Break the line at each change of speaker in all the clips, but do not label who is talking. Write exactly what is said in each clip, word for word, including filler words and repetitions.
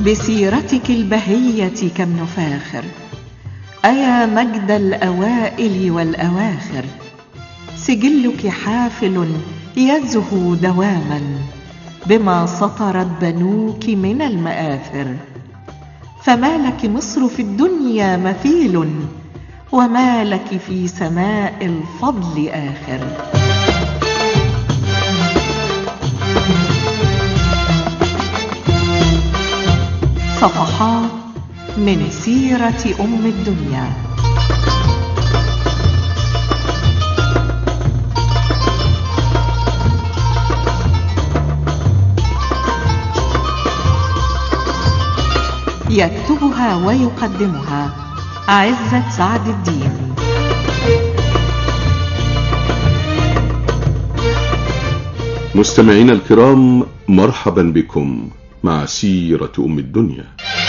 بسيرتك البهية كم نفاخر، أيا مجد الأوائل والأواخر. سجلك حافل يزهو دواما بما سطرت بنوك من المآثر. فما لك مصر في الدنيا مثيل، وما لك في سماء الفضل آخر. صفحات من سيرة أم الدنيا. يكتبها ويقدمها عزت سعد الدين.
مستمعينا الكرام، مرحبا بكم مع سيرة أم الدنيا.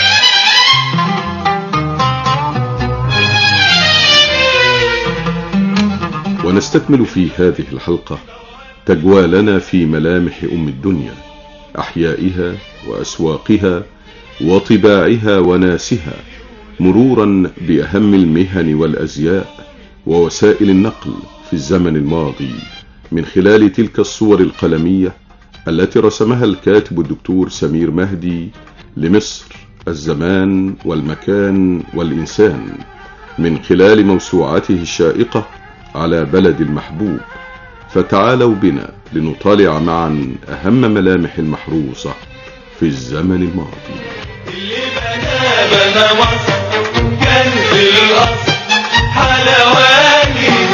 ونستكمل في هذه الحلقة تجوالنا في ملامح أم الدنيا، أحيائها وأسواقها وطباعها وناسها، مرورا بأهم المهن والأزياء ووسائل النقل في الزمن الماضي، من خلال تلك الصور القلمية التي رسمها الكاتب الدكتور سمير مهدي لمصر، الزمان والمكان والإنسان، من خلال موسوعته الشائقة على بلد المحبوب. فتعالوا بنا لنطالع معا أهم ملامح المحروسة في الزمن الماضي.
اللي بنا بنا مصر كان في الأصل حلواني،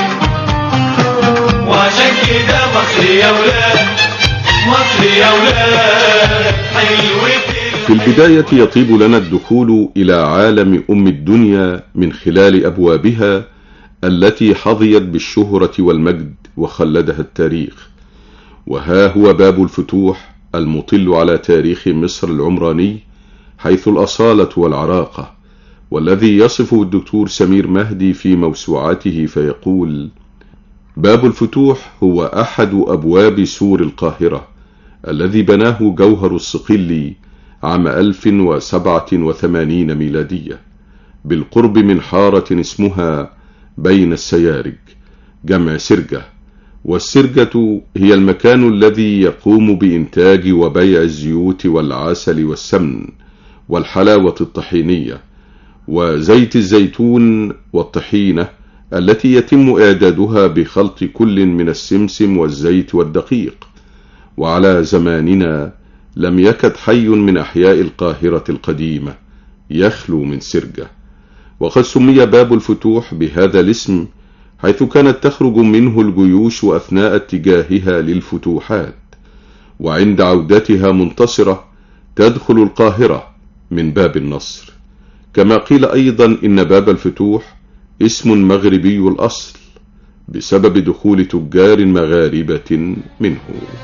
وعشان كده مصر يا ولاد، مصر يا ولاد حلوة.
في البداية يطيب لنا الدخول إلى عالم أم الدنيا من خلال أبوابها التي حظيت بالشهرة والمجد وخلدها التاريخ. وها هو باب الفتوح المطل على تاريخ مصر العمراني حيث الأصالة والعراقة، والذي يصفه الدكتور سمير مهدي في موسوعته فيقول: باب الفتوح هو أحد أبواب سور القاهرة الذي بناه جوهر الصقلي عام ألف وسبعة وثمانين ميلادية بالقرب من حارة اسمها بين السيارج، جمع سرجة. والسرجة هي المكان الذي يقوم بإنتاج وبيع الزيوت والعسل والسمن والحلاوة الطحينية وزيت الزيتون والطحينة التي يتم إعدادها بخلط كل من السمسم والزيت والدقيق. وعلى زماننا لم يكد حي من أحياء القاهرة القديمة يخلو من سرجة. وقد سمي باب الفتوح بهذا الاسم حيث كانت تخرج منه الجيوش أثناء اتجاهها للفتوحات، وعند عودتها منتصرة تدخل القاهرة من باب النصر. كما قيل أيضا إن باب الفتوح اسم مغربي الأصل بسبب دخول تجار مغاربة منه.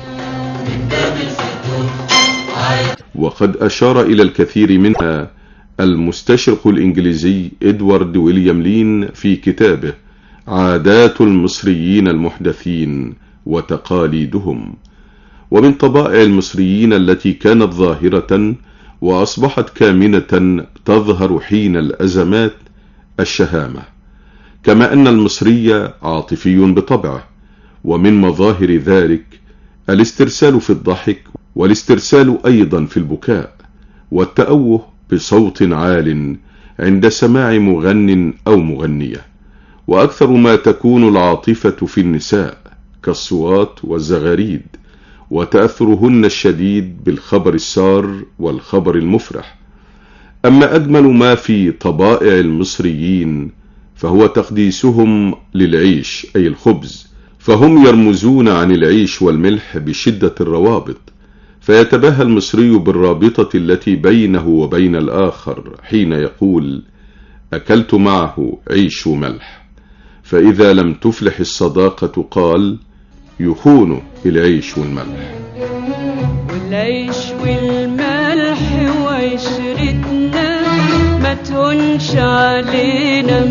وقد أشار إلى الكثير منها المستشرق الإنجليزي إدوارد ويليام لين في كتابه عادات المصريين المحدثين وتقاليدهم. ومن طبائع المصريين التي كانت ظاهرة وأصبحت كامنة تظهر حين الأزمات الشهامة، كما أن المصري عاطفي بطبعه، ومن مظاهر ذلك الاسترسال في الضحك، والاسترسال أيضا في البكاء، والتأوه بصوت عال عند سماع مغن أو مغنية. وأكثر ما تكون العاطفة في النساء كالصوات والزغاريد، وتأثرهن الشديد بالخبر السار والخبر المفرح. أما أجمل ما في طبائع المصريين فهو تقديسهم للعيش أي الخبز، فهم يرمزون عن العيش والملح بشدة الروابط. فيتباهى المصري بالرابطة التي بينه وبين الآخر حين يقول: أكلت معه عيش وملح. فإذا لم تفلح الصداقة قال: يخون العيش والملح.
والعيش والملح وعشرتنا ما تهونش علينا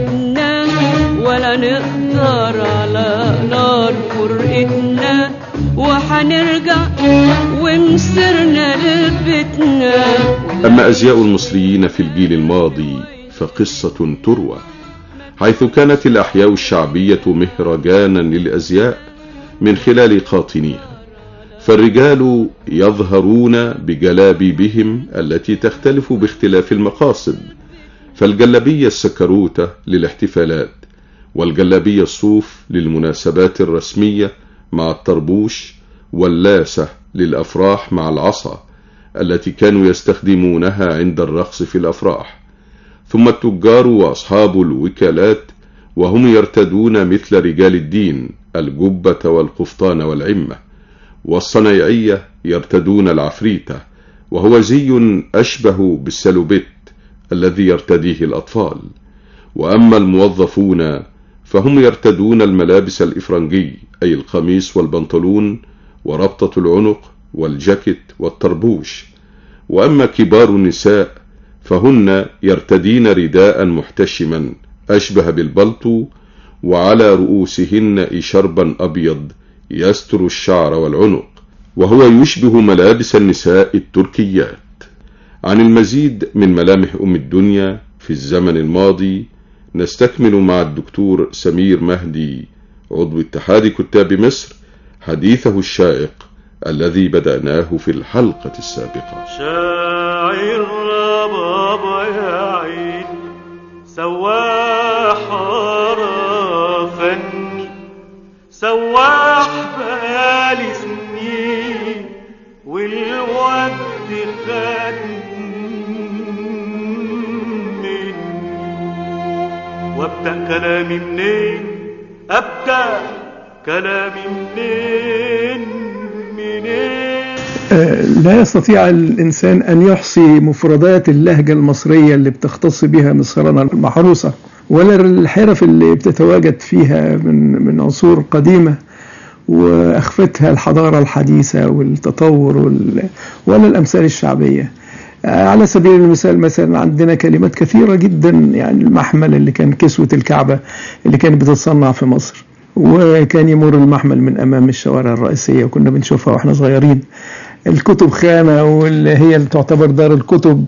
محبتنا، ولا نقدر على نار فرقتنا وحنرجع ومسرنا لبيتنا.
أما أزياء المصريين في الجيل الماضي فقصة تروى، حيث كانت الأحياء الشعبية مهرجانا للأزياء من خلال قاطنيها، فالرجال يظهرون بجلابيبهم التي تختلف باختلاف المقاصد، فالجلابية السكروتة للاحتفالات، والجلابية الصوف للمناسبات الرسمية مع الطربوش، واللاسة للأفراح مع العصا التي كانوا يستخدمونها عند الرقص في الأفراح. ثم التجار وأصحاب الوكالات وهم يرتدون مثل رجال الدين الجبة والقفطان والعمة، والصنايعية يرتدون العفريتة، وهو زي أشبه بالسلوبيت الذي يرتديه الأطفال. وأما الموظفون فهم يرتدون الملابس الإفرنجي، أي القميص والبنطلون وربطة العنق والجاكيت والطربوش. وأما كبار النساء فهن يرتدين رداء محتشما أشبه بالبلطو، وعلى رؤوسهن إشربا أبيض يستر الشعر والعنق، وهو يشبه ملابس النساء التركيات. عن المزيد من ملامح أم الدنيا في الزمن الماضي نستكمل مع الدكتور سمير مهدي عضو اتحاد كتاب مصر حديثه الشائق الذي بدأناه في الحلقة السابقة.
شاعر بابا يا عين سواح فني سواح بالي سنين والوقت خد مني، وابدأ كلامي منين ابدأ كلامي منين منين.
لا يستطيع الإنسان أن يحصي مفردات اللهجة المصرية اللي بتختص بها مصرنا المحروسة، ولا الحرف اللي بتتواجد فيها من من عصور قديمة وأخفتها الحضارة الحديثة والتطور ولا الأمثال الشعبية. على سبيل المثال مثلا عندنا كلمات كثيرة جدا، يعني المحمل اللي كان كسوة الكعبة اللي كانت بتتصنع في مصر، وكان يمر المحمل من أمام الشوارع الرئيسية وكنا بنشوفها وإحنا صغيرين. الكتب خانة واللي هي اللي تعتبر دار الكتب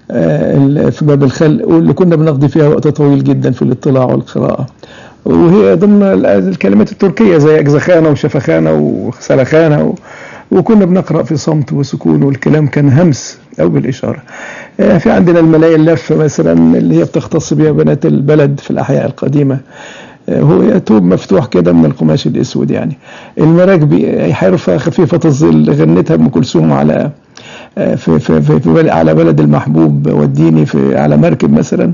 في باب الخلق، واللي كنا بنقضي فيها وقت طويل جدا في الاطلاع والقراءة، وهي ضمن الكلمات التركية زي أجزخانة وشفخانة وسلخانة، وكنا بنقرأ في صمت وسكون والكلام كان همس أو بالإشارة. في عندنا الملاية اللافة مثلا اللي هي بتختص بها بنات البلد في الأحياء القديمة، هو توب مفتوح كده من القماش الأسود. يعني المراكبي حرفة خفيفة الظل غنتها أم كلثوم على في في في, في على بلد المحبوب وديني في على مركب مثلا،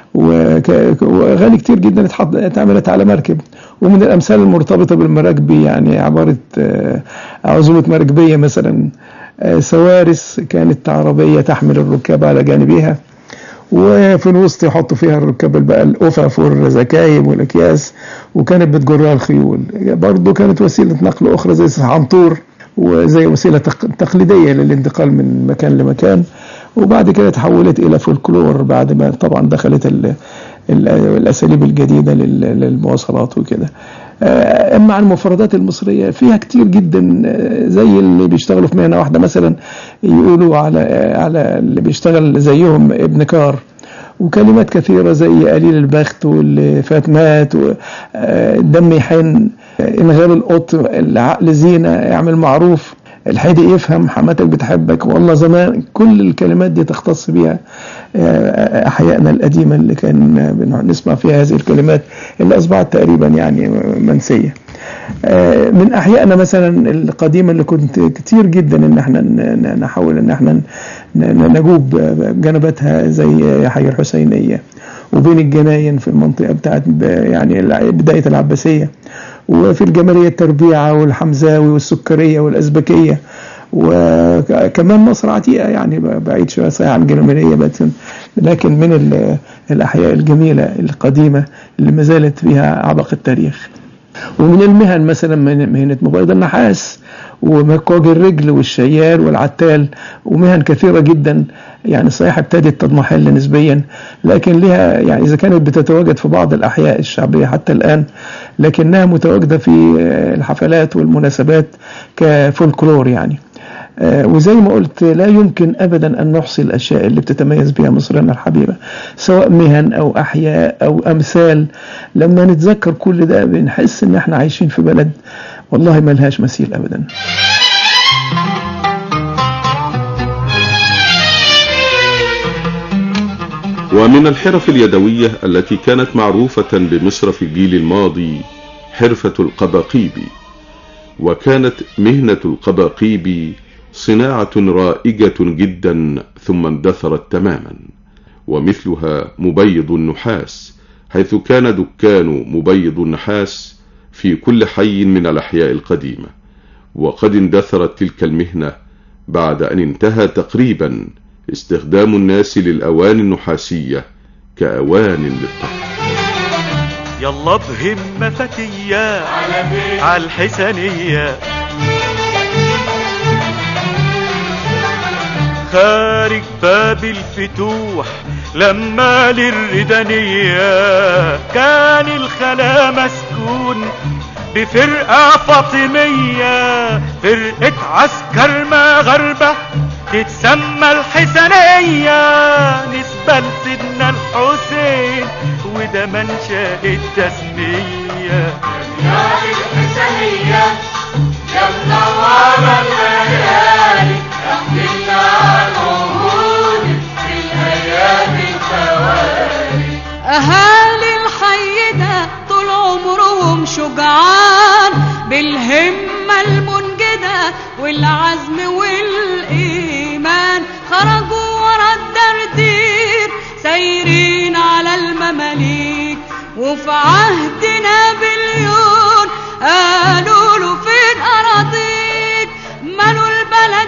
وأغاني كتير جدا اتعملت على مركب. ومن الأمثال المرتبطة بالمراكبي يعني عبارة عزومة مركبية مثلا، سوارس كانت عربية تحمل الركاب على جانبها، وفي الوسط يحطوا فيها الركاب بقى الأفف والرزكايب والأكياس، وكانت بتجرها الخيول. برضو كانت وسيلة نقل أخرى زي الحنطور، وزي وسيلة تقليدية للانتقال من مكان لمكان. وبعد كده تحولت إلى فولكلور بعد ما طبعا دخلت ال ال الأساليب الجديدة للمواصلات وكده. أما عن المفردات المصرية فيها كتير جدا، زي اللي بيشتغلوا في مهنة واحدة مثلا يقولوا على على اللي بيشتغل زيهم ابن كار، وكلمات كثيرة زي قليل البخت والفاتمات والدم يحن، انغال القط، العقل زينة، اعمل معروف، الحدي يفهم، حماتك بتحبك، والله زمان. كل الكلمات دي تختص بها أحيائنا القديمة اللي كان نسمع فيها هذه الكلمات اللي أصبحت تقريبا يعني منسية. من أحيائنا مثلا القديمة اللي كنت كتير جدا إن احنا نحاول إن احنا نجوب جنباتها زي حي الحسينية، وبين الجناين في المنطقة بتاعت يعني بداية العباسية، وفي الجمالية التربيعة والحمزاوي والسكرية والأزبكية، وكمان مصر عتيقة يعني بعيد شوية صحيح عن الجمالية، لكن من الأحياء الجميلة القديمة اللي ما زالت فيها عبق التاريخ. ومن المهن مثلا مهنة مبيض النحاس ومكواج الرجل والشيال والعتال، ومهن كثيرة جدا يعني صحيح ابتدت تضمحل نسبيا، لكن لها يعني إذا كانت بتتواجد في بعض الأحياء الشعبية حتى الآن، لكنها متواجدة في الحفلات والمناسبات كفولكلور يعني. وزي ما قلت لا يمكن أبدا أن نحصي الأشياء اللي بتتميز بها مصرنا الحبيبة، سواء مهن أو أحياء أو أمثال. لما نتذكر كل ده بنحس إن احنا عايشين في بلد والله ما لهاش مثيل أبدا.
ومن الحرف اليدوية التي كانت معروفة بمصر في الجيل الماضي حرفة القباقيبي، وكانت مهنة القباقيبي صناعة رائجة جدا ثم اندثرت تماما، ومثلها مبيض النحاس، حيث كان دكان مبيض النحاس في كل حي من الأحياء القديمة. وقد اندثرت تلك المهنة بعد أن انتهى تقريبا استخدام الناس للأواني النحاسية كأوان للطهي.
يلا بهمة فتية على الحسنية، خارج باب الفتوح لما للردنية، كان الخلا مسكون بفرقة فاطمية، فرقة عسكر مغاربة تتسمى الحسنية، نسبة لسيدنا الحسين وده منشأ التسمية.
يا الحسنية يا منورة الليالي، احكي لنا عن عهودك في الأيام الخوالي.
أهالي الحي ده طول عمرهم شجعان، بالهمة المنجدة والعزم والإيمان، خرجوا ورا الدردير سايرين على المماليك، وفي عهد نابليون قالوا له فين أراضيك، مالوا البلد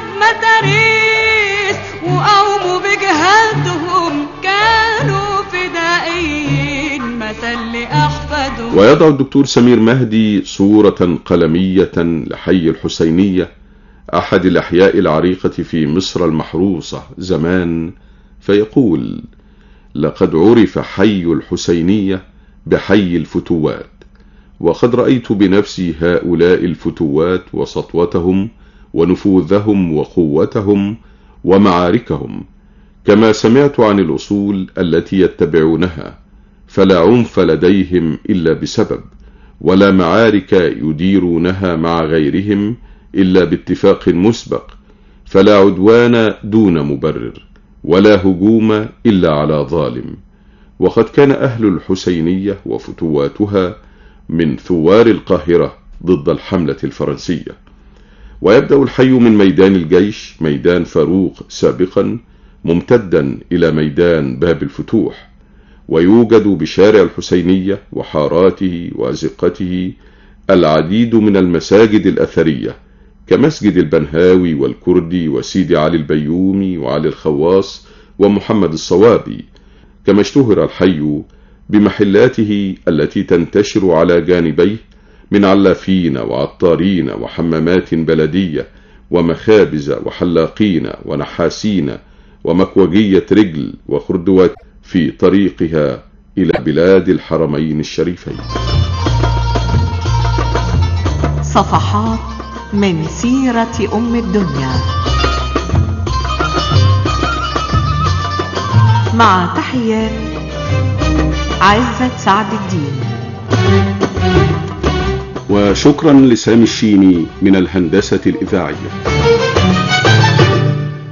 مداريس وقوموا بجهادهم، كانوا فدائيين مثل لأحفادهم.
ويضع الدكتور سمير مهدي صورة قلمية لحي الحسينية، أحد الأحياء العريقة في مصر المحروسة زمان، فيقول: لقد عرف حي الحسينية بحي الفتوات، وقد رأيت بنفسي هؤلاء الفتوات وسطوتهم ونفوذهم وقوتهم ومعاركهم، كما سمعت عن الأصول التي يتبعونها، فلا عنف لديهم إلا بسبب، ولا معارك يديرونها مع غيرهم إلا باتفاق مسبق، فلا عدوان دون مبرر، ولا هجوم إلا على ظالم. وقد كان أهل الحسينية وفتواتها من ثوار القاهرة ضد الحملة الفرنسية. ويبدأ الحي من ميدان الجيش، ميدان فاروق سابقا، ممتدا إلى ميدان باب الفتوح، ويوجد بشارع الحسينية وحاراته وأزقته العديد من المساجد الأثرية، كمسجد البنهاوي والكردي وسيدي علي البيومي وعلي الخواص ومحمد الصوابي. كما اشتهر الحي بمحلاته التي تنتشر على جانبيه من علافين وعطارين وحمامات بلدية ومخابز وحلاقين ونحاسين ومكوجية رجل وخردوات في طريقها إلى بلاد الحرمين الشريفين.
صفحات من سيرة أم الدنيا، مع تحيات عزت سعد الدين.
وشكرا لسامي الشيني من الهندسة الإذاعية.